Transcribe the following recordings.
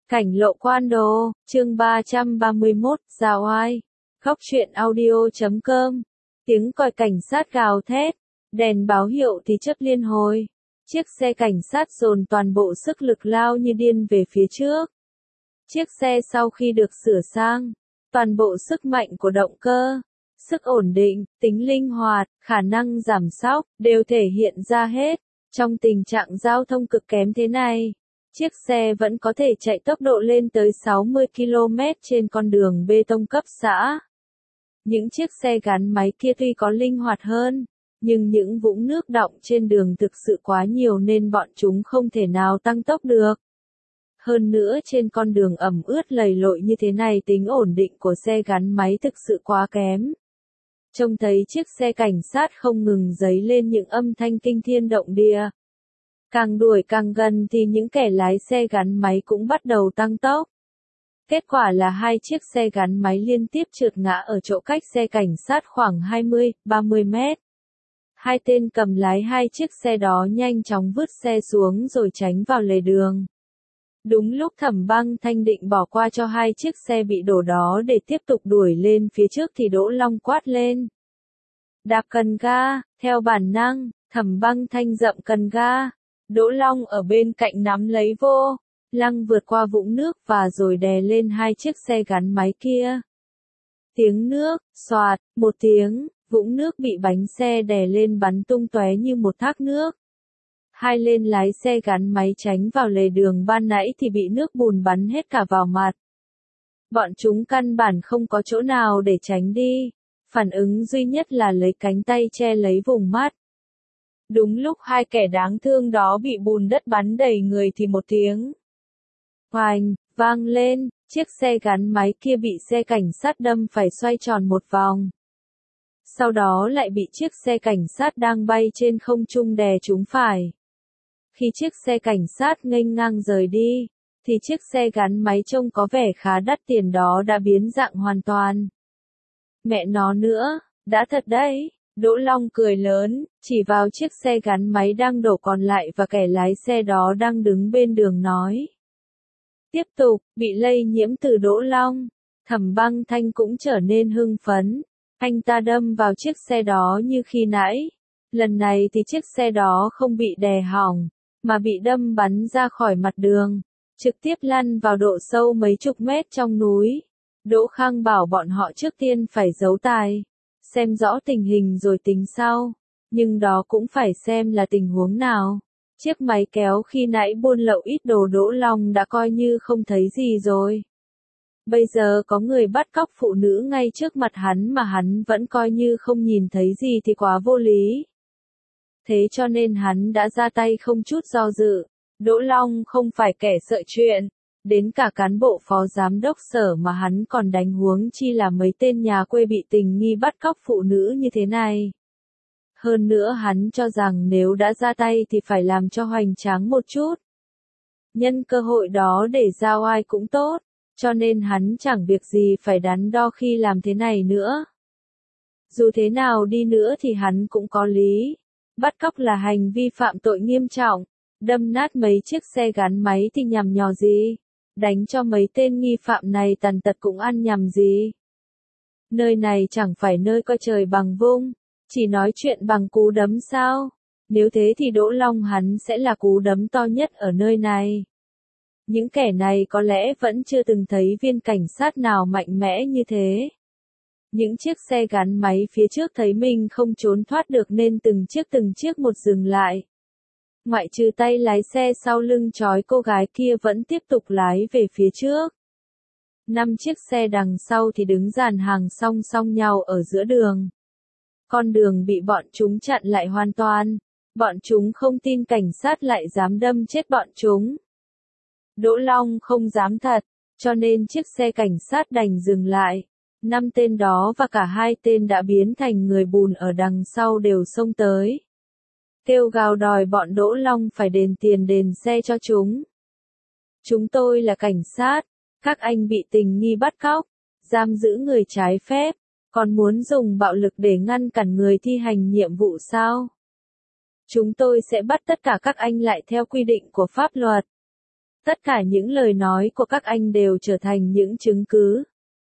Cảnh lộ quan đồ, chương 331, Giào Ai. Góc truyện audio.com. Tiếng còi cảnh sát gào thét, đèn báo hiệu thì chớp liên hồi. Chiếc xe cảnh sát dồn toàn bộ sức lực lao như điên về phía trước. Chiếc xe sau khi được sửa sang, toàn bộ sức mạnh của động cơ, sức ổn định, tính linh hoạt, khả năng giảm xóc, đều thể hiện ra hết. Trong tình trạng giao thông cực kém thế này, chiếc xe vẫn có thể chạy tốc độ lên tới 60 km trên con đường bê tông cấp xã. Những chiếc xe gắn máy kia tuy có linh hoạt hơn, nhưng những vũng nước đọng trên đường thực sự quá nhiều nên bọn chúng không thể nào tăng tốc được. Hơn nữa trên con đường ẩm ướt lầy lội như thế này tính ổn định của xe gắn máy thực sự quá kém. Trông thấy chiếc xe cảnh sát không ngừng dấy lên những âm thanh kinh thiên động địa. Càng đuổi càng gần thì những kẻ lái xe gắn máy cũng bắt đầu tăng tốc. Kết quả là hai chiếc xe gắn máy liên tiếp trượt ngã ở chỗ cách xe cảnh sát khoảng 20-30 mét. Hai tên cầm lái hai chiếc xe đó nhanh chóng vứt xe xuống rồi tránh vào lề đường. Đúng lúc Thẩm Băng Thanh định bỏ qua cho hai chiếc xe bị đổ đó để tiếp tục đuổi lên phía trước thì Đỗ Long quát lên. Đạp cần ga, theo bản năng, Thẩm Băng Thanh dậm cần ga. Đỗ Long ở bên cạnh nắm lấy vô lăng vượt qua vũng nước và rồi đè lên hai chiếc xe gắn máy kia. Tiếng nước, xoạt, một tiếng, vũng nước bị bánh xe đè lên bắn tung tóe như một thác nước. Hai tên lái xe gắn máy tránh vào lề đường ban nãy thì bị nước bùn bắn hết cả vào mặt. Bọn chúng căn bản không có chỗ nào để tránh đi, phản ứng duy nhất là lấy cánh tay che lấy vùng mắt. Đúng lúc hai kẻ đáng thương đó bị bùn đất bắn đầy người thì một tiếng oành vang lên, chiếc xe gắn máy kia bị xe cảnh sát đâm phải xoay tròn một vòng. Sau đó lại bị chiếc xe cảnh sát đang bay trên không trung đè trúng phải. Khi chiếc xe cảnh sát nghênh ngang rời đi, thì chiếc xe gắn máy trông có vẻ khá đắt tiền đó đã biến dạng hoàn toàn. Mẹ nó nữa, đã thật đấy. Đỗ Long cười lớn, chỉ vào chiếc xe gắn máy đang đổ còn lại và kẻ lái xe đó đang đứng bên đường nói. Tiếp tục, bị lây nhiễm từ Đỗ Long, Thẩm Băng Thanh cũng trở nên hưng phấn. Anh ta đâm vào chiếc xe đó như khi nãy. Lần này thì chiếc xe đó không bị đè hỏng, mà bị đâm bắn ra khỏi mặt đường, trực tiếp lăn vào độ sâu mấy chục mét trong núi. Đỗ Khang bảo bọn họ trước tiên phải giấu tài, xem rõ tình hình rồi tính sau, nhưng đó cũng phải xem là tình huống nào. Chiếc máy kéo khi nãy buôn lậu ít đồ Đỗ Long đã coi như không thấy gì rồi. Bây giờ có người bắt cóc phụ nữ ngay trước mặt hắn mà hắn vẫn coi như không nhìn thấy gì thì quá vô lý. Thế cho nên hắn đã ra tay không chút do dự. Đỗ Long không phải kẻ sợ chuyện. Đến cả cán bộ phó giám đốc sở mà hắn còn đánh huống chi là mấy tên nhà quê bị tình nghi bắt cóc phụ nữ như thế này. Hơn nữa hắn cho rằng nếu đã ra tay thì phải làm cho hoành tráng một chút. Nhân cơ hội đó để giao ai cũng tốt, cho nên hắn chẳng việc gì phải đắn đo khi làm thế này nữa. Dù thế nào đi nữa thì hắn cũng có lý. Bắt cóc là hành vi phạm tội nghiêm trọng, đâm nát mấy chiếc xe gắn máy thì nhằm nhò gì. Đánh cho mấy tên nghi phạm này tàn tật cũng ăn nhầm gì. Nơi này chẳng phải nơi coi trời bằng vung, chỉ nói chuyện bằng cú đấm sao? Nếu thế thì Đỗ Long hắn sẽ là cú đấm to nhất ở nơi này. Những kẻ này có lẽ vẫn chưa từng thấy viên cảnh sát nào mạnh mẽ như thế. Những chiếc xe gắn máy phía trước thấy mình không trốn thoát được nên từng chiếc một dừng lại. Ngoại trừ tay lái xe sau lưng trói cô gái kia vẫn tiếp tục lái về phía trước. 5 chiếc xe đằng sau thì đứng dàn hàng song song nhau ở giữa đường. Con đường bị bọn chúng chặn lại hoàn toàn. Bọn chúng không tin cảnh sát lại dám đâm chết bọn chúng. Đỗ Long không dám thật, cho nên chiếc xe cảnh sát đành dừng lại. 5 tên đó và cả 2 tên đã biến thành người bùn ở đằng sau đều xông tới. Kêu gào đòi bọn Đỗ Long phải đền tiền đền xe cho chúng. Chúng tôi là cảnh sát, các anh bị tình nghi bắt cóc, giam giữ người trái phép, còn muốn dùng bạo lực để ngăn cản người thi hành nhiệm vụ sao? Chúng tôi sẽ bắt tất cả các anh lại theo quy định của pháp luật. Tất cả những lời nói của các anh đều trở thành những chứng cứ.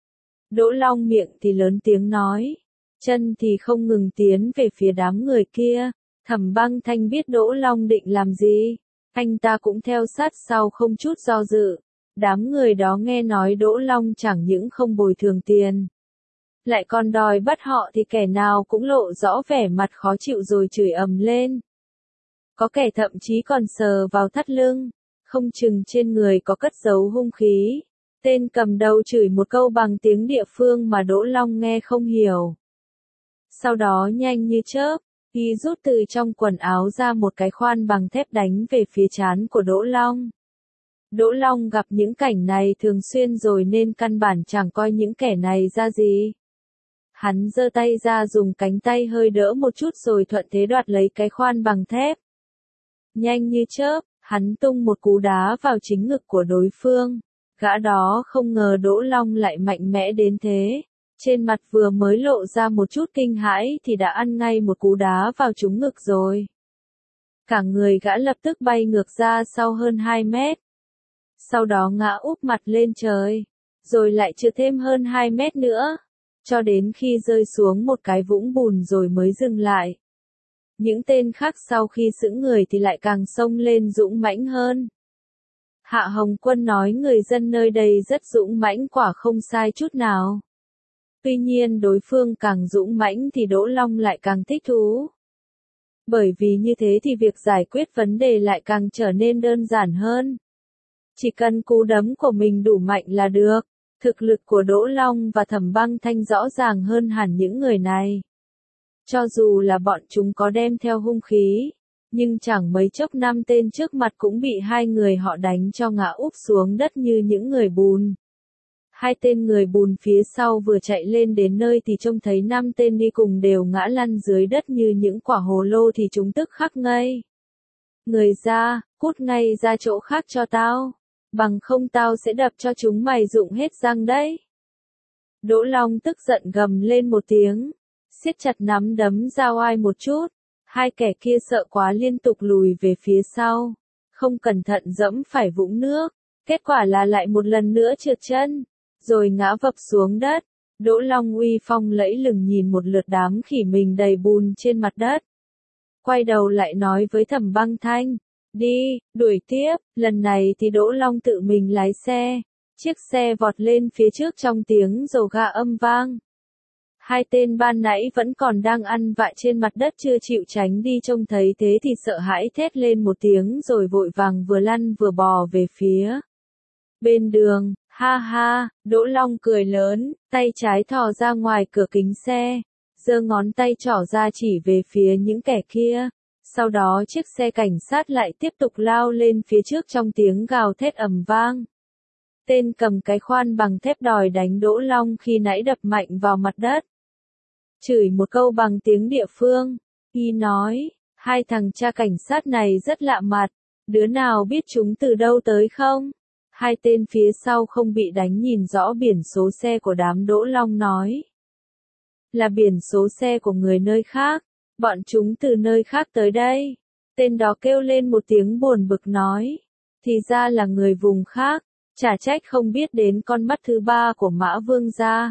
Đỗ Long miệng thì lớn tiếng nói, chân thì không ngừng tiến về phía đám người kia. Thẩm Băng Thanh biết Đỗ Long định làm gì, anh ta cũng theo sát sau không chút do dự. Đám người đó nghe nói Đỗ Long chẳng những không bồi thường tiền, lại còn đòi bắt họ thì kẻ nào cũng lộ rõ vẻ mặt khó chịu rồi chửi ầm lên. Có kẻ thậm chí còn sờ vào thắt lưng, không chừng trên người có cất giấu hung khí. Tên cầm đầu chửi một câu bằng tiếng địa phương mà Đỗ Long nghe không hiểu. Sau đó nhanh như chớp, y rút từ trong quần áo ra một cái khoan bằng thép đánh về phía trán của Đỗ Long. Đỗ Long gặp những cảnh này thường xuyên rồi nên căn bản chẳng coi những kẻ này ra gì. Hắn giơ tay ra dùng cánh tay hơi đỡ một chút rồi thuận thế đoạt lấy cái khoan bằng thép. Nhanh như chớp, hắn tung một cú đá vào chính ngực của đối phương. Gã đó không ngờ Đỗ Long lại mạnh mẽ đến thế. Trên mặt vừa mới lộ ra một chút kinh hãi thì đã ăn ngay một cú đá vào trúng ngực rồi. Cả người gã lập tức bay ngược ra sau hơn 2 mét. Sau đó ngã úp mặt lên trời, rồi lại trượt thêm hơn 2 mét nữa, cho đến khi rơi xuống một cái vũng bùn rồi mới dừng lại. Những tên khác sau khi sững người thì lại càng xông lên dũng mãnh hơn. Hạ Hồng Quân nói người dân nơi đây rất dũng mãnh quả không sai chút nào. Tuy nhiên đối phương càng dũng mãnh thì Đỗ Long lại càng thích thú. Bởi vì như thế thì việc giải quyết vấn đề lại càng trở nên đơn giản hơn. Chỉ cần cú đấm của mình đủ mạnh là được. Thực lực của Đỗ Long và Thẩm Băng Thanh rõ ràng hơn hẳn những người này. Cho dù là bọn chúng có đem theo hung khí, nhưng chẳng mấy chốc 5 tên trước mặt cũng bị 2 người họ đánh cho ngã úp xuống đất như những người bùn. 2 tên người bùn phía sau vừa chạy lên đến nơi thì trông thấy 5 tên đi cùng đều ngã lăn dưới đất như những quả hồ lô thì chúng tức khắc ngây. Người ra, cút ngay ra chỗ khác cho tao, bằng không tao sẽ đập cho chúng mày rụng hết răng đấy. Đỗ Long tức giận gầm lên một tiếng, siết chặt nắm đấm ra oai một chút. 2 kẻ kia sợ quá liên tục lùi về phía sau, không cẩn thận dẫm phải vũng nước, kết quả là lại một lần nữa trượt chân, rồi ngã vập xuống đất. Đỗ Long uy phong lẫy lừng nhìn một lượt đám khỉ mình đầy bùn trên mặt đất. Quay đầu lại nói với Thẩm Băng Thanh, đi, đuổi tiếp. Lần này thì Đỗ Long tự mình lái xe, chiếc xe vọt lên phía trước trong tiếng rồ ga âm vang. 2 tên ban nãy vẫn còn đang ăn vạ trên mặt đất chưa chịu tránh đi trông thấy thế thì sợ hãi thét lên một tiếng rồi vội vàng vừa lăn vừa bò về phía bên đường. Ha ha, Đỗ Long cười lớn, tay trái thò ra ngoài cửa kính xe, giơ ngón tay trỏ ra chỉ về phía những kẻ kia. Sau đó chiếc xe cảnh sát lại tiếp tục lao lên phía trước trong tiếng gào thét ầm vang. Tên cầm cái khoan bằng thép đòi đánh Đỗ Long khi nãy đập mạnh vào mặt đất. Chửi một câu bằng tiếng địa phương, y nói, 2 thằng cha cảnh sát này rất lạ mặt, đứa nào biết chúng từ đâu tới không? 2 tên phía sau không bị đánh nhìn rõ biển số xe của đám Đỗ Long nói. Là biển số xe của người nơi khác, bọn chúng từ nơi khác tới đây. Tên đó kêu lên một tiếng buồn bực nói, thì ra là người vùng khác, chả trách không biết đến con mắt thứ 3 của Mã Vương gia.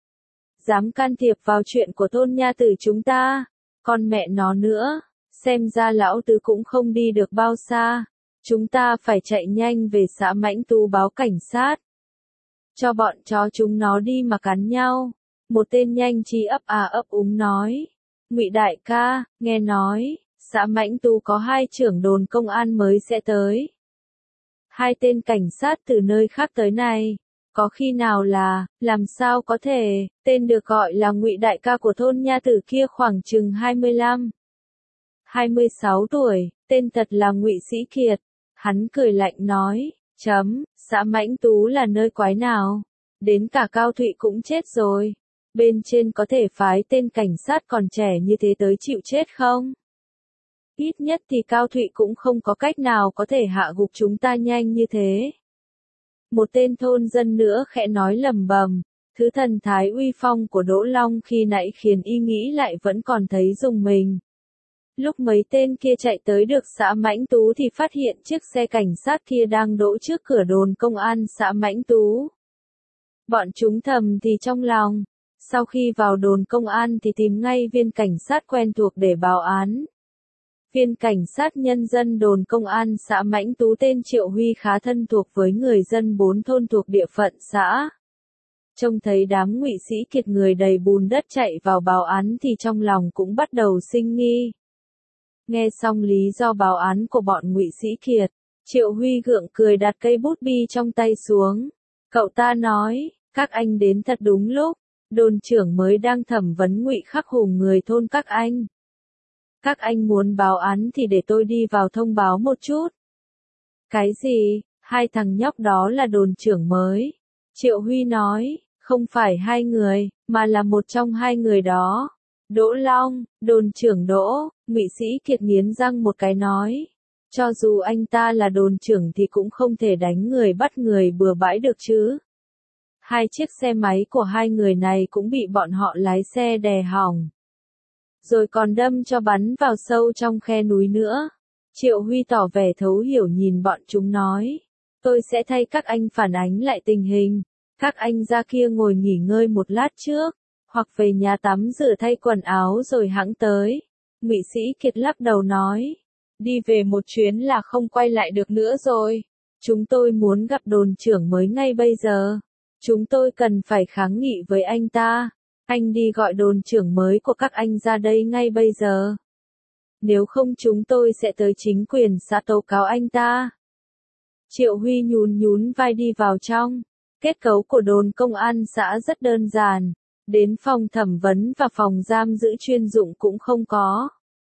Dám can thiệp vào chuyện của thôn nha tử chúng ta, con mẹ nó nữa, xem ra lão tứ cũng không đi được bao xa. Chúng ta phải chạy nhanh về xã Mãnh Tú báo cảnh sát. Cho bọn chó chúng nó đi mà cắn nhau. Một tên nhanh trí ấp ấp úng nói. Ngụy đại ca, nghe nói, xã Mãnh Tú có 2 trưởng đồn công an mới sẽ tới. 2 tên cảnh sát từ nơi khác tới này. Có khi nào là, làm sao có thể, tên được gọi là Ngụy đại ca của thôn nha tử kia khoảng chừng 25, 26 tuổi, tên thật là Ngụy Sĩ Kiệt. Hắn cười lạnh nói, xã Mãnh Tú là nơi quái nào? Đến cả Cao Thụy cũng chết rồi. Bên trên có thể phái tên cảnh sát còn trẻ như thế tới chịu chết không? Ít nhất thì Cao Thụy cũng không có cách nào có thể hạ gục chúng ta nhanh như thế. Một tên thôn dân nữa khẽ nói lầm bầm, thứ thần thái uy phong của Đỗ Long khi nãy khiến y nghĩ lại vẫn còn thấy rùng mình. Lúc mấy tên kia chạy tới được xã Mãnh Tú thì phát hiện chiếc xe cảnh sát kia đang đỗ trước cửa đồn công an xã Mãnh Tú. Bọn chúng thầm thì trong lòng, sau khi vào đồn công an thì tìm ngay viên cảnh sát quen thuộc để báo án. Viên cảnh sát nhân dân đồn công an xã Mãnh Tú tên Triệu Huy khá thân thuộc với người dân 4 thôn thuộc địa phận xã. Trông thấy đám Ngụy Sĩ Kiệt người đầy bùn đất chạy vào báo án thì trong lòng cũng bắt đầu sinh nghi. Nghe xong lý do báo án của bọn Ngụy Sĩ Kiệt, Triệu Huy gượng cười đặt cây bút bi trong tay xuống. Cậu ta nói, các anh đến thật đúng lúc, đồn trưởng mới đang thẩm vấn Ngụy Khắc Hùng người thôn các anh. Các anh muốn báo án thì để tôi đi vào thông báo một chút. Cái gì? Hai thằng nhóc đó là đồn trưởng mới. Triệu Huy nói, không phải hai người, mà là một trong hai người đó. Đỗ Long, đồn trưởng Đỗ, Ngụy Sĩ Kiệt nghiến răng một cái nói. Cho dù anh ta là đồn trưởng thì cũng không thể đánh người bắt người bừa bãi được chứ. Hai chiếc xe máy của hai người này cũng bị bọn họ lái xe đè hỏng. Rồi còn đâm cho bắn vào sâu trong khe núi nữa. Triệu Huy tỏ vẻ thấu hiểu nhìn bọn chúng nói. Tôi sẽ thay các anh phản ánh lại tình hình. Các anh ra kia ngồi nghỉ ngơi một lát trước, hoặc về nhà tắm rửa thay quần áo rồi hẵng tới. Ngụy Sĩ Kiệt lắc đầu nói. Đi về một chuyến là không quay lại được nữa rồi. Chúng tôi muốn gặp đồn trưởng mới ngay bây giờ. Chúng tôi cần phải kháng nghị với anh ta. Anh đi gọi đồn trưởng mới của các anh ra đây ngay bây giờ. Nếu không chúng tôi sẽ tới chính quyền xã tố cáo anh ta. Triệu Huy nhún nhún vai đi vào trong. Kết cấu của đồn công an xã rất đơn giản. Đến phòng thẩm vấn và phòng giam giữ chuyên dụng cũng không có.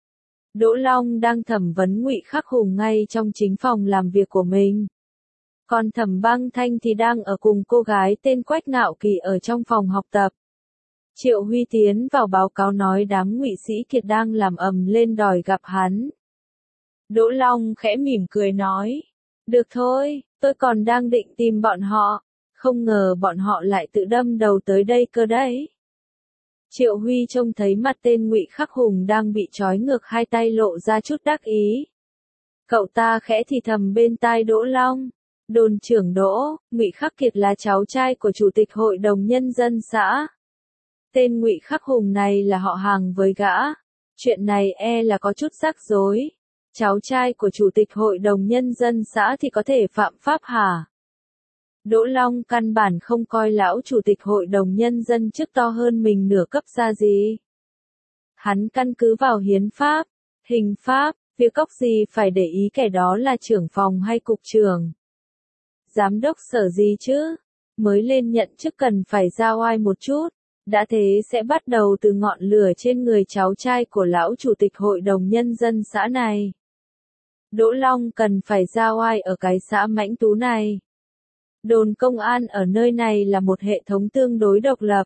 Đỗ Long đang thẩm vấn Ngụy Khắc Hùng ngay trong chính phòng làm việc của mình. Còn Thẩm Băng Thanh thì đang ở cùng cô gái tên Quách Ngạo Kỳ ở trong phòng học tập. Triệu Huy tiến vào báo cáo nói đám Ngụy Sĩ Kiệt đang làm ầm lên đòi gặp hắn. Đỗ Long khẽ mỉm cười nói. Được thôi, tôi còn đang định tìm bọn họ. Không ngờ bọn họ lại tự đâm đầu tới đây cơ đấy. Triệu Huy trông thấy mặt tên Ngụy Khắc Hùng đang bị trói ngược hai tay lộ ra chút đắc ý. Cậu ta khẽ thì thầm bên tai Đỗ Long. Đồn trưởng Đỗ, Ngụy Khắc Kiệt là cháu trai của chủ tịch hội đồng nhân dân xã. Tên Ngụy Khắc Hùng này là họ hàng với gã. Chuyện này là có chút rắc rối. Cháu trai của chủ tịch hội đồng nhân dân xã thì có thể phạm pháp hả? Đỗ Long căn bản không coi lão chủ tịch hội đồng nhân dân chức to hơn mình nửa cấp ra gì. Hắn căn cứ vào hiến pháp, hình pháp, việc cóc gì phải để ý kẻ đó là trưởng phòng hay cục trưởng. Giám đốc sở gì chứ? Mới lên nhận chức cần phải ra oai một chút. Đã thế sẽ bắt đầu từ ngọn lửa trên người cháu trai của lão chủ tịch hội đồng nhân dân xã này. Đỗ Long cần phải ra oai ở cái xã Mãnh Tú này. Đồn công an ở nơi này là một hệ thống tương đối độc lập.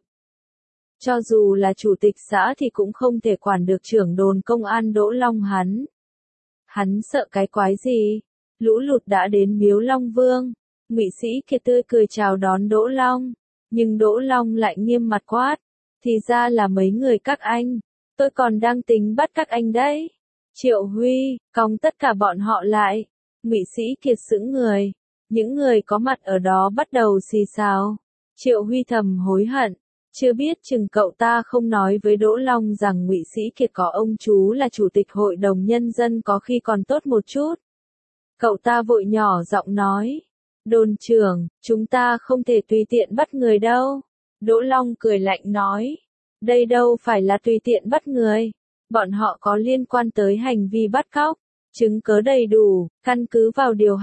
Cho dù là chủ tịch xã thì cũng không thể quản được trưởng đồn công an Đỗ Long hắn. Hắn sợ cái quái gì? Lũ lụt đã đến Miếu Long Vương. Ngụy Sĩ Kiệt tươi cười chào đón Đỗ Long. Nhưng Đỗ Long lại nghiêm mặt quát. Thì ra là mấy người các anh. Tôi còn đang tính bắt các anh đấy. Triệu Huy, còng tất cả bọn họ lại. Ngụy Sĩ Kiệt sững người. Những người có mặt ở đó bắt đầu xì xào. Triệu Huy thầm hối hận. Chưa biết chừng cậu ta không nói với Đỗ Long rằng Ngụy Sĩ Kiệt có ông chú là chủ tịch hội đồng nhân dân có khi còn tốt một chút. Cậu ta vội nhỏ giọng nói. Đồn trưởng, chúng ta không thể tùy tiện bắt người đâu. Đỗ Long cười lạnh nói. Đây đâu phải là tùy tiện bắt người. Bọn họ có liên quan tới hành vi bắt cóc. Chứng cớ đầy đủ, căn cứ vào điều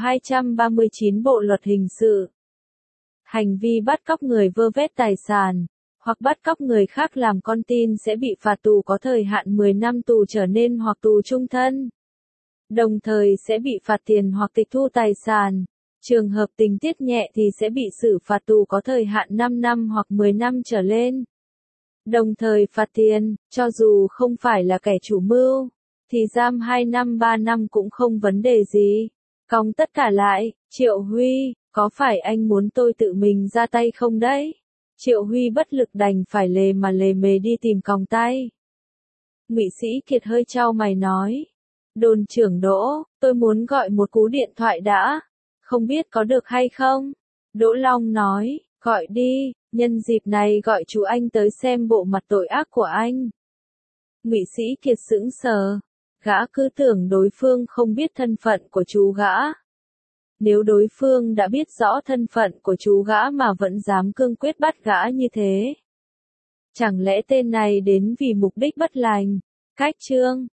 239 Bộ Luật Hình sự. Hành vi bắt cóc người vơ vét tài sản, hoặc bắt cóc người khác làm con tin sẽ bị phạt tù có thời hạn 10 năm tù trở nên hoặc tù trung thân. Đồng thời sẽ bị phạt tiền hoặc tịch thu tài sản. Trường hợp tình tiết nhẹ thì sẽ bị xử phạt tù có thời hạn 5 năm hoặc 10 năm trở lên. Đồng thời phạt tiền, cho dù không phải là kẻ chủ mưu, thì giam 2 năm 3 năm cũng không vấn đề gì. Còng tất cả lại, Triệu Huy, có phải anh muốn tôi tự mình ra tay không đấy? Triệu Huy bất lực đành phải lề mà lề mề đi tìm còng tay. Ngụy Sĩ Kiệt hơi chau mày nói. Đồn trưởng Đỗ, tôi muốn gọi một cú điện thoại đã. Không biết có được hay không? Đỗ Long nói, gọi đi, nhân dịp này gọi chú anh tới xem bộ mặt tội ác của anh. Ngụy Sĩ Kiệt sững sờ. Gã cứ tưởng đối phương không biết thân phận của chú gã. Nếu đối phương đã biết rõ thân phận của chú gã mà vẫn dám cương quyết bắt gã như thế. Chẳng lẽ tên này đến vì mục đích bất lành? Cách chương